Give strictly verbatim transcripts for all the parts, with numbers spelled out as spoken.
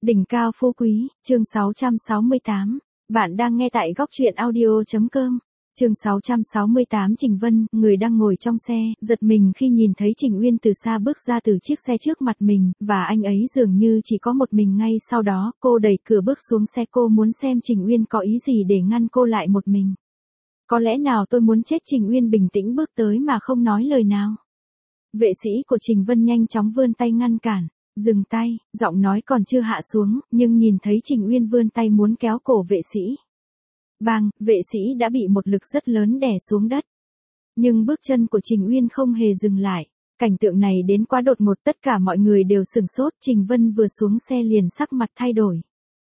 Đỉnh cao phú quý, chương sáu trăm sáu mươi tám. Bạn đang nghe tại góc truyện audio.com. Chương sáu trăm sáu mươi tám. Trình Vân, người đang ngồi trong xe, giật mình khi nhìn thấy Trình Uyên từ xa bước ra từ chiếc xe trước mặt mình, và anh ấy dường như chỉ có một mình. Ngay sau đó, cô đẩy cửa bước xuống xe. Cô muốn xem Trình Uyên có ý gì để ngăn cô lại một mình. Có lẽ nào tôi muốn chết? Trình Uyên bình tĩnh bước tới mà không nói lời nào. Vệ sĩ của Trình Vân nhanh chóng vươn tay ngăn cản. Dừng tay, giọng nói còn chưa hạ xuống, nhưng nhìn thấy Trình Uyên vươn tay muốn kéo cổ vệ sĩ. Bang, vệ sĩ đã bị một lực rất lớn đè xuống đất. Nhưng bước chân của Trình Uyên không hề dừng lại. Cảnh tượng này đến quá đột ngột, tất cả mọi người đều sửng sốt. Trình Vân vừa xuống xe liền sắc mặt thay đổi.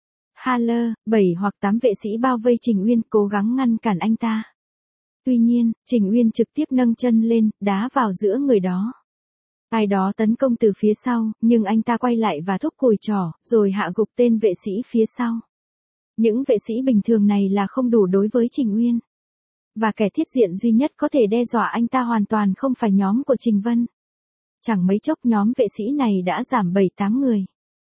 Haller, bảy hoặc tám vệ sĩ bao vây Trình Uyên, cố gắng ngăn cản anh ta. Tuy nhiên, Trình Uyên trực tiếp nâng chân lên, đá vào giữa người đó. Ai đó tấn công từ phía sau, nhưng anh ta quay lại và thúc cùi trỏ, rồi hạ gục tên vệ sĩ phía sau. Những vệ sĩ bình thường này là không đủ đối với Trình Uyên. Và kẻ thiết diện duy nhất có thể đe dọa anh ta hoàn toàn không phải nhóm của Trình Vân. Chẳng mấy chốc nhóm vệ sĩ này đã giảm bảy tám người.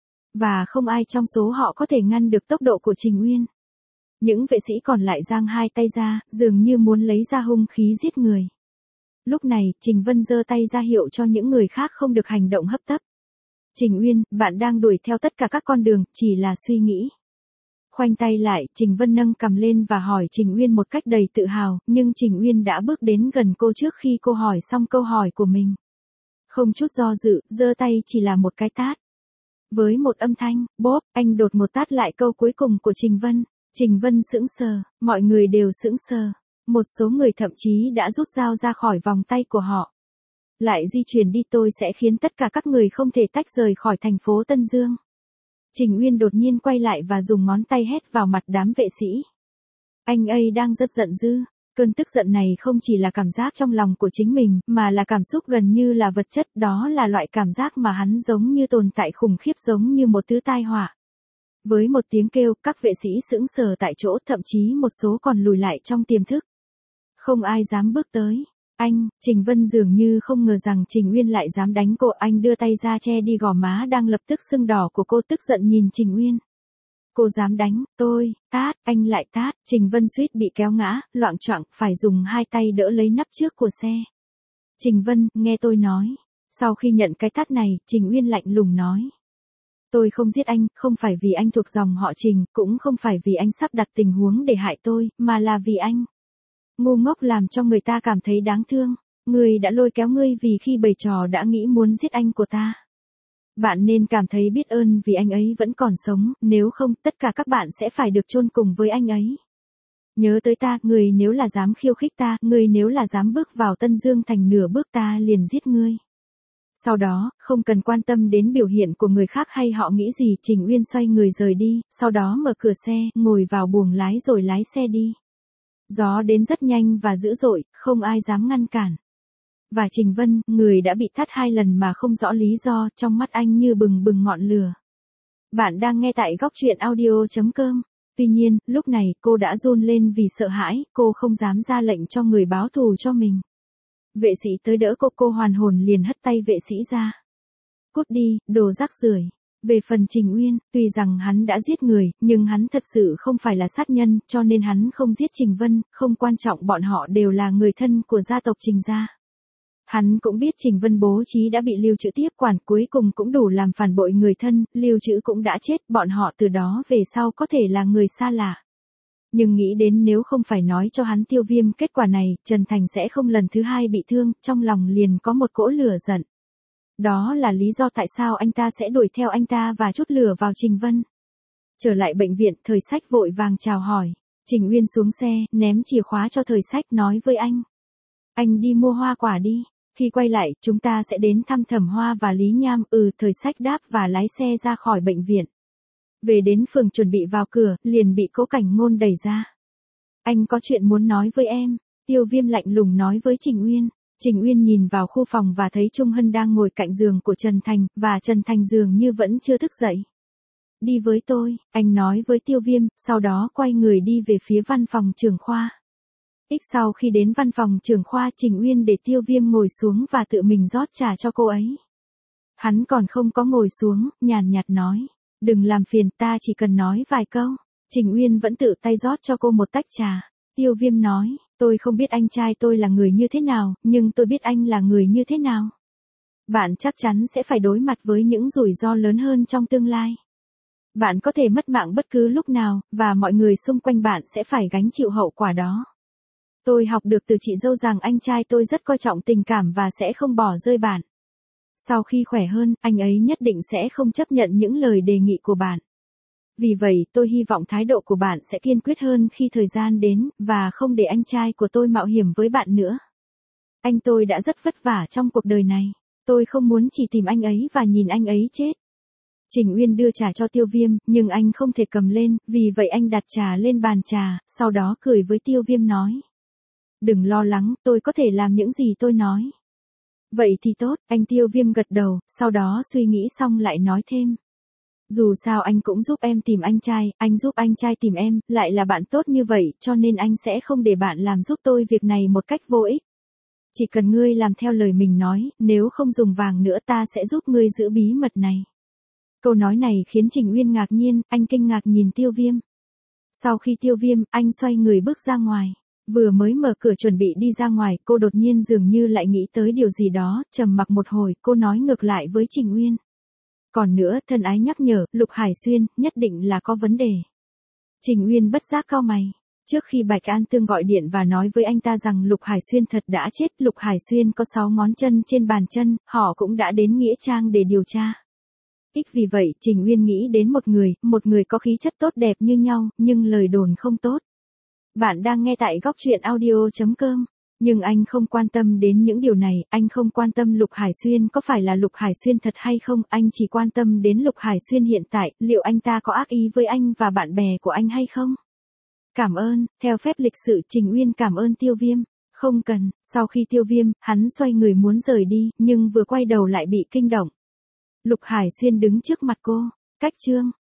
Và không ai trong số họ có thể ngăn được tốc độ của Trình Uyên. Những vệ sĩ còn lại giang hai tay ra, dường như muốn lấy ra hung khí giết người. Lúc này, Trình Vân giơ tay ra hiệu cho những người khác không được hành động hấp tấp. Trình Uyên, bạn đang đuổi theo tất cả các con đường, chỉ là suy nghĩ. Khoanh tay lại, Trình Vân nâng cằm lên và hỏi Trình Uyên một cách đầy tự hào, nhưng Trình Uyên đã bước đến gần cô trước khi cô hỏi xong câu hỏi của mình. Không chút do dự, giơ tay chỉ là một cái tát. Với một âm thanh, bốp, anh đột một tát lại câu cuối cùng của Trình Vân. Trình Vân sững sờ, mọi người đều sững sờ. Một số người thậm chí đã rút dao ra khỏi vòng tay của họ. Lại di chuyển đi, tôi sẽ khiến tất cả các người không thể tách rời khỏi thành phố Tân Dương. Trình Uyên đột nhiên quay lại và dùng ngón tay hét vào mặt đám vệ sĩ. Anh ấy đang rất giận dữ. Cơn tức giận này không chỉ là cảm giác trong lòng của chính mình, mà là cảm xúc gần như là vật chất. Đó là loại cảm giác mà hắn giống như tồn tại khủng khiếp, giống như một thứ tai họa. Với một tiếng kêu, các vệ sĩ sững sờ tại chỗ, thậm chí một số còn lùi lại trong tiềm thức. Không ai dám bước tới. Anh, Trình Vân dường như không ngờ rằng Trình Uyên lại dám đánh cô. Anh đưa tay ra che đi gò má đang lập tức sưng đỏ của cô, tức giận nhìn Trình Uyên. Cô dám đánh tôi? Tát, anh lại tát. Trình Vân suýt bị kéo ngã, loạng choạng, phải dùng hai tay đỡ lấy nắp trước của xe. Trình Vân, nghe tôi nói. Sau khi nhận cái tát này, Trình Uyên lạnh lùng nói. Tôi không giết anh, không phải vì anh thuộc dòng họ Trình, cũng không phải vì anh sắp đặt tình huống để hại tôi, mà là vì anh. Ngu ngốc làm cho người ta cảm thấy đáng thương. Người đã lôi kéo ngươi vì khi bày trò đã nghĩ muốn giết anh của ta. Bạn nên cảm thấy biết ơn vì anh ấy vẫn còn sống, nếu không, tất cả các bạn sẽ phải được chôn cùng với anh ấy. Nhớ tới ta, người nếu là dám khiêu khích ta, người nếu là dám bước vào Tân Dương Thành nửa bước, ta liền giết ngươi. Sau đó, không cần quan tâm đến biểu hiện của người khác hay họ nghĩ gì, Trình Uyên xoay người rời đi, sau đó mở cửa xe, ngồi vào buồng lái rồi lái xe đi. Gió đến rất nhanh và dữ dội, không ai dám ngăn cản. Và Trình Vân, người đã bị tát hai lần mà không rõ lý do, trong mắt anh như bừng bừng ngọn lửa. Bạn đang nghe tại góc truyện audio.com. Tuy nhiên, lúc này, cô đã run lên vì sợ hãi, cô không dám ra lệnh cho người báo thù cho mình. Vệ sĩ tới đỡ cô, cô hoàn hồn liền hất tay vệ sĩ ra. Cút đi, đồ rác rưởi. Về phần Trình Uyên, tuy rằng hắn đã giết người, nhưng hắn thật sự không phải là sát nhân, cho nên hắn không giết Trình Vân, không quan trọng, bọn họ đều là người thân của gia tộc Trình gia. Hắn cũng biết Trình Vân bố trí đã bị Lưu Trữ tiếp quản, cuối cùng cũng đủ làm phản bội người thân, Lưu Trữ cũng đã chết, bọn họ từ đó về sau có thể là người xa lạ. Nhưng nghĩ đến nếu không phải nói cho hắn Tiêu Viêm kết quả này, Trần Thành sẽ không lần thứ hai bị thương, trong lòng liền có một cỗ lửa giận. Đó là lý do tại sao anh ta sẽ đuổi theo anh ta và trút lửa vào Trình Vân. Trở lại bệnh viện, Thời Sách vội vàng chào hỏi. Trình Uyên xuống xe, ném chìa khóa cho Thời Sách, nói với anh. Anh đi mua hoa quả đi. Khi quay lại, chúng ta sẽ đến thăm Thẩm Hoa và Lý Nham. Ừ, Thời Sách đáp và lái xe ra khỏi bệnh viện. Về đến phường chuẩn bị vào cửa, liền bị Cố Cảnh Ngôn đẩy ra. Anh có chuyện muốn nói với em. Tiêu Viêm lạnh lùng nói với Trình Uyên. Trình Uyên nhìn vào khu phòng và thấy Trung Hân đang ngồi cạnh giường của Trần Thành, và Trần Thành dường như vẫn chưa thức dậy. Đi với tôi, anh nói với Tiêu Viêm, sau đó quay người đi về phía văn phòng trưởng khoa. Ít sau khi đến văn phòng trưởng khoa, Trình Uyên để Tiêu Viêm ngồi xuống và tự mình rót trà cho cô ấy. Hắn còn không có ngồi xuống, nhàn nhạt nói. Đừng làm phiền, ta chỉ cần nói vài câu. Trình Uyên vẫn tự tay rót cho cô một tách trà. Tiêu Viêm nói, tôi không biết anh trai tôi là người như thế nào, nhưng tôi biết anh là người như thế nào. Bạn chắc chắn sẽ phải đối mặt với những rủi ro lớn hơn trong tương lai. Bạn có thể mất mạng bất cứ lúc nào, và mọi người xung quanh bạn sẽ phải gánh chịu hậu quả đó. Tôi học được từ chị dâu rằng anh trai tôi rất coi trọng tình cảm và sẽ không bỏ rơi bạn. Sau khi khỏe hơn, anh ấy nhất định sẽ không chấp nhận những lời đề nghị của bạn. Vì vậy, tôi hy vọng thái độ của bạn sẽ kiên quyết hơn khi thời gian đến, và không để anh trai của tôi mạo hiểm với bạn nữa. Anh tôi đã rất vất vả trong cuộc đời này. Tôi không muốn chỉ tìm anh ấy và nhìn anh ấy chết. Trình Uyên đưa trà cho Tiêu Viêm, nhưng anh không thể cầm lên, vì vậy anh đặt trà lên bàn trà, sau đó cười với Tiêu Viêm nói. Đừng lo lắng, tôi có thể làm những gì tôi nói. Vậy thì tốt, anh Tiêu Viêm gật đầu, sau đó suy nghĩ xong lại nói thêm. Dù sao anh cũng giúp em tìm anh trai, anh giúp anh trai tìm em, lại là bạn tốt như vậy, cho nên anh sẽ không để bạn làm giúp tôi việc này một cách vô ích. Chỉ cần ngươi làm theo lời mình nói, nếu không dùng vàng nữa ta sẽ giúp ngươi giữ bí mật này. Câu nói này khiến Trình Uyên ngạc nhiên, anh kinh ngạc nhìn Tiêu Viêm. Sau khi Tiêu Viêm, anh xoay người bước ra ngoài. Vừa mới mở cửa chuẩn bị đi ra ngoài, cô đột nhiên dường như lại nghĩ tới điều gì đó, trầm mặc một hồi, cô nói ngược lại với Trình Uyên. Còn nữa, thân ái nhắc nhở, Lục Hải Xuyên, nhất định là có vấn đề. Trình Uyên bất giác cau mày. Trước khi Bạch An Tương gọi điện và nói với anh ta rằng Lục Hải Xuyên thật đã chết, Lục Hải Xuyên có sáu ngón chân trên bàn chân, họ cũng đã đến Nghĩa Trang để điều tra. Ích vì vậy, Trình Uyên nghĩ đến một người, một người có khí chất tốt đẹp như nhau, nhưng lời đồn không tốt. Bạn đang nghe tại góc truyện audio chấm com. Nhưng anh không quan tâm đến những điều này, anh không quan tâm Lục Hải Xuyên có phải là Lục Hải Xuyên thật hay không, anh chỉ quan tâm đến Lục Hải Xuyên hiện tại, liệu anh ta có ác ý với anh và bạn bè của anh hay không? Cảm ơn, theo phép lịch sự Trình Uyên cảm ơn Tiêu Viêm. Không cần, sau khi Tiêu Viêm, hắn xoay người muốn rời đi, nhưng vừa quay đầu lại bị kinh động. Lục Hải Xuyên đứng trước mặt cô, cách chương.